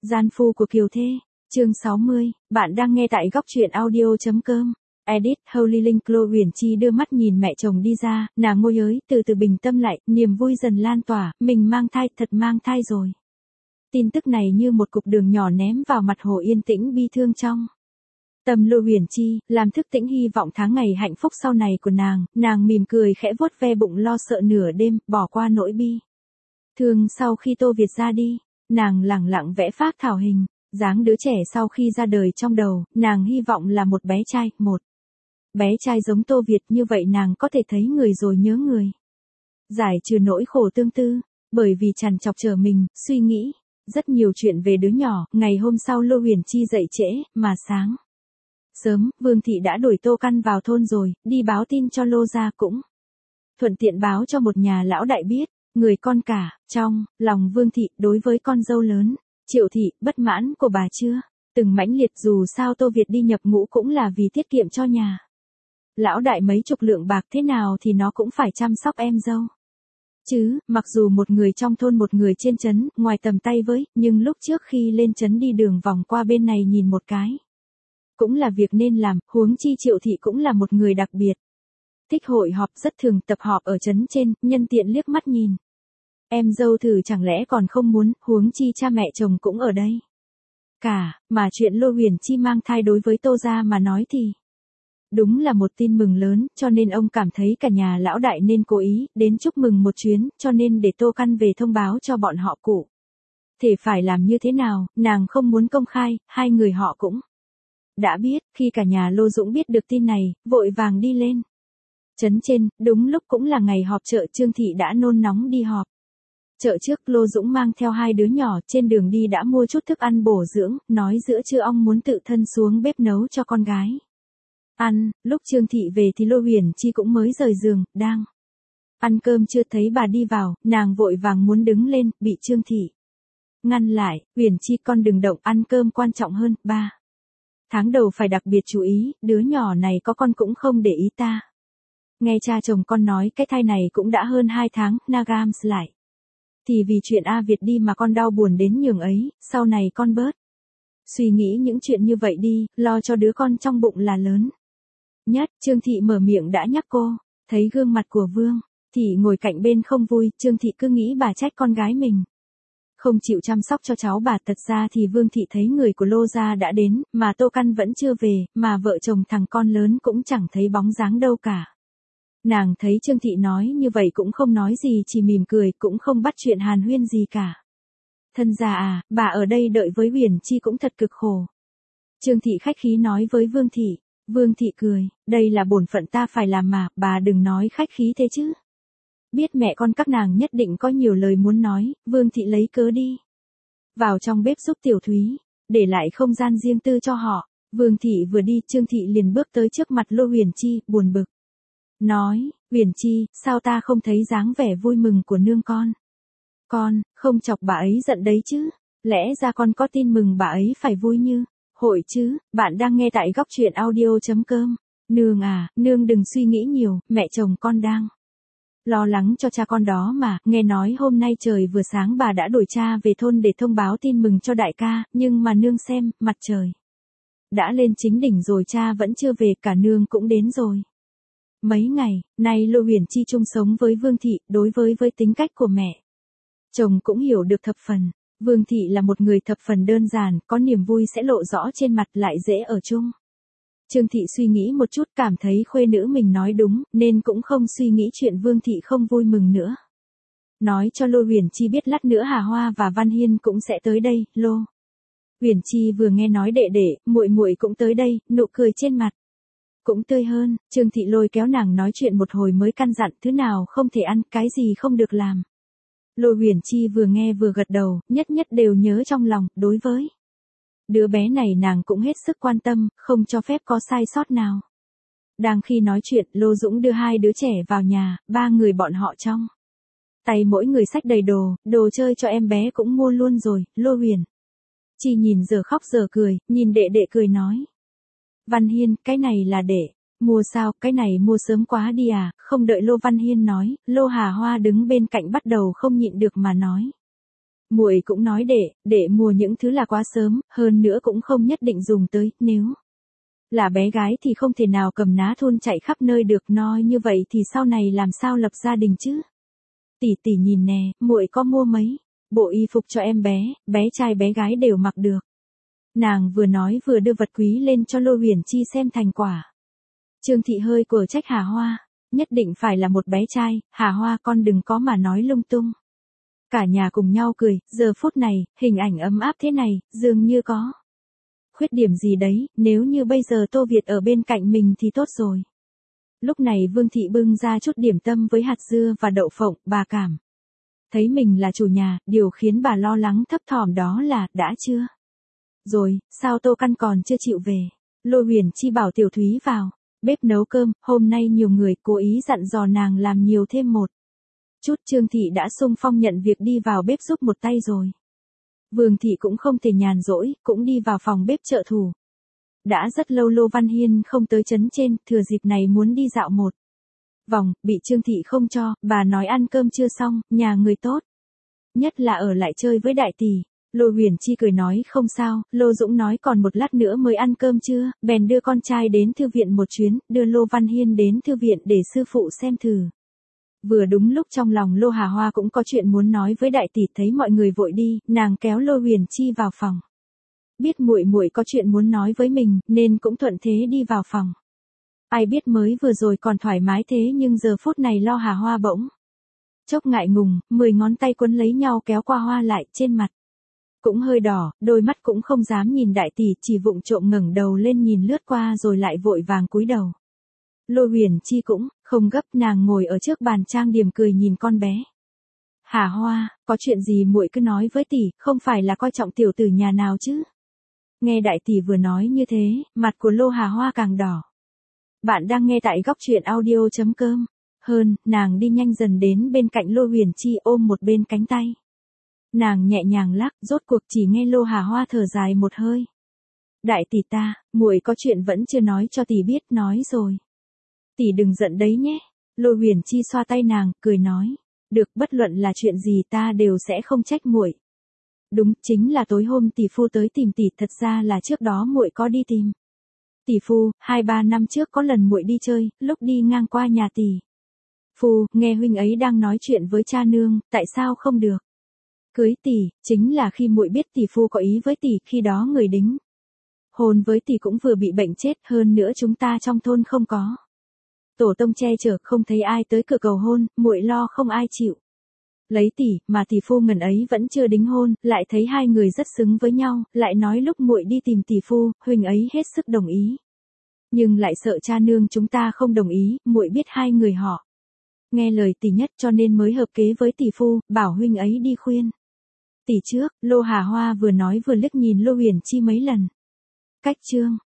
Gian phu của Kiều Thê, chương 60, bạn đang nghe tại góc truyện audio.com. Edit, Holy Linh. Chloe Huyền Chi đưa mắt nhìn mẹ chồng đi ra, nàng môi ới, từ từ bình tâm lại, niềm vui dần lan tỏa, mình mang thai, thật mang thai rồi. Tin tức này như một cục đường nhỏ ném vào mặt hồ yên tĩnh bi thương trong tâm Chloe Huyền Chi, làm thức tỉnh hy vọng tháng ngày hạnh phúc sau này của nàng mỉm cười khẽ vuốt ve bụng lo sợ nửa đêm, bỏ qua nỗi bi thương sau khi Tô Việt ra đi, nàng lẳng lặng vẽ phác thảo hình, dáng đứa trẻ sau khi ra đời trong đầu, nàng hy vọng là một bé trai, một bé trai giống Tô Việt, như vậy nàng có thể thấy người rồi nhớ người. Giải trừ nỗi khổ tương tư, bởi vì trằn trọc chờ mình, suy nghĩ rất nhiều chuyện về đứa nhỏ. Ngày hôm sau Chloe Huyền Chi dậy trễ, mà sáng sớm, Vương thị đã đuổi Tô Căn vào thôn rồi, đi báo tin cho Lô gia, cũng thuận tiện báo cho một nhà lão đại biết. Người con cả, trong lòng Vương thị, đối với con dâu lớn, Triệu thị, bất mãn của bà chưa từng mãnh liệt, dù sao Tô Việt đi nhập ngũ cũng là vì tiết kiệm cho nhà lão đại mấy chục lượng bạc, thế nào thì nó cũng phải chăm sóc em dâu chứ, mặc dù một người trong thôn một người trên trấn, ngoài tầm tay với, nhưng lúc trước khi lên trấn đi đường vòng qua bên này nhìn một cái cũng là việc nên làm, huống chi Triệu thị cũng là một người đặc biệt thích hội họp, rất thường tập họp ở trấn trên, nhân tiện liếc mắt nhìn em dâu thử chẳng lẽ còn không muốn, huống chi cha mẹ chồng cũng ở đây cả, mà chuyện Chloe Huyền Chi mang thai đối với Tô gia mà nói thì đúng là một tin mừng lớn, cho nên ông cảm thấy cả nhà lão đại nên cố ý đến chúc mừng một chuyến, cho nên để Tô Căn về thông báo cho bọn họ cụ thể phải làm như thế nào, nàng không muốn công khai, hai người họ cũng đã biết. Khi cả nhà Lô Dũng biết được tin này, vội vàng đi lên trấn trên, đúng lúc cũng là ngày họp chợ, Trương thị đã nôn nóng đi họp chợ trước. Lô Dũng mang theo hai đứa nhỏ, trên đường đi đã mua chút thức ăn bổ dưỡng, nói giữa trưa ông muốn tự thân xuống bếp nấu cho con gái ăn. Lúc Trương thị về thì Chloe Huyền Chi cũng mới rời giường, đang ăn cơm chưa, thấy bà đi vào, nàng vội vàng muốn đứng lên, bị Trương thị ngăn lại. Huyền Chi, con đừng động, ăn cơm quan trọng hơn, 3 tháng đầu phải đặc biệt chú ý, đứa nhỏ này có con cũng không để ý ta. Nghe cha chồng con nói cái thai này cũng đã hơn 2 tháng, Nagams lại thì vì chuyện A Việt đi mà con đau buồn đến nhường ấy, sau này con bớt suy nghĩ những chuyện như vậy đi, lo cho đứa con trong bụng là lớn nhất. Trương thị mở miệng đã nhắc cô, thấy gương mặt của Vương thị ngồi cạnh bên không vui, Trương thị cứ nghĩ bà trách con gái mình không chịu chăm sóc cho cháu bà. Thật ra thì Vương thị thấy người của Lô gia đã đến, mà Tô Căn vẫn chưa về, mà vợ chồng thằng con lớn cũng chẳng thấy bóng dáng đâu cả. Nàng thấy Trương thị nói như vậy cũng không nói gì, chỉ mỉm cười, cũng không bắt chuyện hàn huyên gì cả. Thân già à, bà ở đây đợi với Huyền Chi cũng thật cực khổ. Trương thị khách khí nói với Vương thị. Vương thị cười, đây là bổn phận ta phải làm mà, bà đừng nói khách khí thế chứ. Biết mẹ con các nàng nhất định có nhiều lời muốn nói, Vương thị lấy cớ đi vào trong bếp giúp Tiểu Thúy, để lại không gian riêng tư cho họ. Vương thị vừa đi, Trương thị liền bước tới trước mặt Chloe Huyền Chi, buồn bực nói, Huyền Chi, sao ta không thấy dáng vẻ vui mừng của nương con? Con, không chọc bà ấy giận đấy chứ? Lẽ ra con có tin mừng bà ấy phải vui như hội chứ? Bạn đang nghe tại góc truyện audio.com. Nương à, nương đừng suy nghĩ nhiều, mẹ chồng con đang lo lắng cho cha con đó mà. Nghe nói hôm nay trời vừa sáng bà đã đuổi cha về thôn để thông báo tin mừng cho đại ca, nhưng mà nương xem, mặt trời đã lên chính đỉnh rồi, cha vẫn chưa về, cả nương cũng đến rồi. Mấy ngày nay Chloe Huyền Chi chung sống với Vương thị, đối với tính cách của mẹ chồng cũng hiểu được thập phần. Vương thị là một người thập phần đơn giản, có niềm vui sẽ lộ rõ trên mặt, lại dễ ở chung. Trương thị suy nghĩ một chút, cảm thấy khuê nữ mình nói đúng, nên cũng không suy nghĩ chuyện Vương thị không vui mừng nữa. Nói cho Chloe Huyền Chi biết lát nữa Hà Hoa và Văn Hiên cũng sẽ tới đây. Chloe Huyền Chi vừa nghe nói đệ đệ, muội muội cũng tới đây, nụ cười trên mặt cũng tươi hơn. Trương thị lôi kéo nàng nói chuyện một hồi mới căn dặn, thứ nào không thể ăn, cái gì không được làm. Chloe Huyền Chi vừa nghe vừa gật đầu, nhất nhất đều nhớ trong lòng. Đối với đứa bé này nàng cũng hết sức quan tâm, không cho phép có sai sót nào. Đang khi nói chuyện, Lô Dũng đưa hai đứa trẻ vào nhà, ba người bọn họ trong tay mỗi người xách đầy đồ chơi cho em bé cũng mua luôn rồi. Chloe Huyền Chi nhìn giờ khóc giờ cười, nhìn đệ đệ cười nói. Văn Hiên, cái này là để mua sao, cái này mua sớm quá đi à? Không đợi Lô Văn Hiên nói, Lô Hà Hoa đứng bên cạnh bắt đầu không nhịn được mà nói. Muội cũng nói để mua những thứ là quá sớm, hơn nữa cũng không nhất định dùng tới, nếu là bé gái thì không thể nào cầm ná thun chạy khắp nơi được, nói như vậy thì sau này làm sao lập gia đình chứ. Tỷ nhìn nè, muội có mua mấy bộ y phục cho em bé trai bé gái đều mặc được. Nàng vừa nói vừa đưa vật quý lên cho Lô Huyền Chi xem thành quả. Trương Thị hơi quở trách Hà Hoa, nhất định phải là một bé trai, Hà Hoa con đừng có mà nói lung tung. Cả nhà cùng nhau cười, giờ phút này, hình ảnh ấm áp thế này, dường như có khuyết điểm gì đấy, nếu như bây giờ Tô Việt ở bên cạnh mình thì tốt rồi. Lúc này Vương Thị bưng ra chút điểm tâm với hạt dưa và đậu phộng, bà cảm thấy mình là chủ nhà, điều khiến bà lo lắng thấp thỏm đó là, đã chưa? Rồi, sao Tô Căn còn chưa chịu về? Lô Huyền Chi bảo Tiểu Thúy vào bếp nấu cơm, hôm nay nhiều người, cố ý dặn dò nàng làm nhiều thêm một chút. Trương Thị đã xung phong nhận việc đi vào bếp giúp một tay rồi. Vương Thị cũng không thể nhàn rỗi, cũng đi vào phòng bếp trợ thủ. Đã rất lâu Lô Văn Hiên không tới trấn trên, thừa dịp này muốn đi dạo một vòng, bị Trương Thị không cho, bà nói ăn cơm chưa xong, nhà người tốt nhất là ở lại chơi với đại tỷ. Lô Huyền Chi cười nói không sao, Lô Dũng nói còn một lát nữa mới ăn cơm trưa, bèn đưa con trai đến thư viện một chuyến, đưa Lô Văn Hiên đến thư viện để sư phụ xem thử. Vừa đúng lúc trong lòng Lô Hà Hoa cũng có chuyện muốn nói với đại tỷ, thấy mọi người vội đi, nàng kéo Lô Huyền Chi vào phòng. Biết muội có chuyện muốn nói với mình, nên cũng thuận thế đi vào phòng. Ai biết mới vừa rồi còn thoải mái thế nhưng giờ phút này Lô Hà Hoa bỗng chốc ngại ngùng, 10 ngón tay quấn lấy nhau kéo qua hoa lại, trên mặt cũng hơi đỏ, đôi mắt cũng không dám nhìn đại tỷ, chỉ vụng trộm ngẩng đầu lên nhìn lướt qua rồi lại vội vàng cúi đầu. Lô Huyền Chi cũng không gấp, nàng ngồi ở trước bàn trang điểm cười nhìn con bé. Hà Hoa, có chuyện gì muội cứ nói với tỷ, không phải là coi trọng tiểu tử nhà nào chứ? Nghe đại tỷ vừa nói như thế, mặt của Lô Hà Hoa càng đỏ. Bạn đang nghe tại góc truyện audio.com. Hơn, nàng đi nhanh dần đến bên cạnh Lô Huyền Chi ôm một bên cánh tay. Nàng nhẹ nhàng lắc, rốt cuộc chỉ nghe Lô Hà Hoa thở dài một hơi. Đại tỷ ta, muội có chuyện vẫn chưa nói cho tỷ biết, nói rồi. Tỷ đừng giận đấy nhé. Lô Huyền Chi xoa tay nàng, cười nói. Được, bất luận là chuyện gì ta đều sẽ không trách muội. Đúng, chính là tối hôm tỷ phu tới tìm tỷ, thật ra là trước đó muội có đi tìm tỷ phu, 2-3 năm trước có lần muội đi chơi, lúc đi ngang qua nhà tỷ phu, nghe huynh ấy đang nói chuyện với cha nương, tại sao không được cưới tỷ, chính là khi muội biết tỷ phu có ý với tỷ, khi đó người đính hôn với tỷ cũng vừa bị bệnh chết, hơn nữa chúng ta trong thôn không có tổ tông che chở, không thấy ai tới cửa cầu hôn, muội lo không ai chịu lấy tỷ, mà tỷ phu ngần ấy vẫn chưa đính hôn, lại thấy hai người rất xứng với nhau, lại nói lúc muội đi tìm tỷ phu, huynh ấy hết sức đồng ý. Nhưng lại sợ cha nương chúng ta không đồng ý, muội biết hai người họ nghe lời tỷ nhất, cho nên mới hợp kế với tỷ phu, bảo huynh ấy đi khuyên tỷ trước. Lô Hà Hoa vừa nói vừa liếc nhìn Lô Huyền Chi mấy lần. Cách chương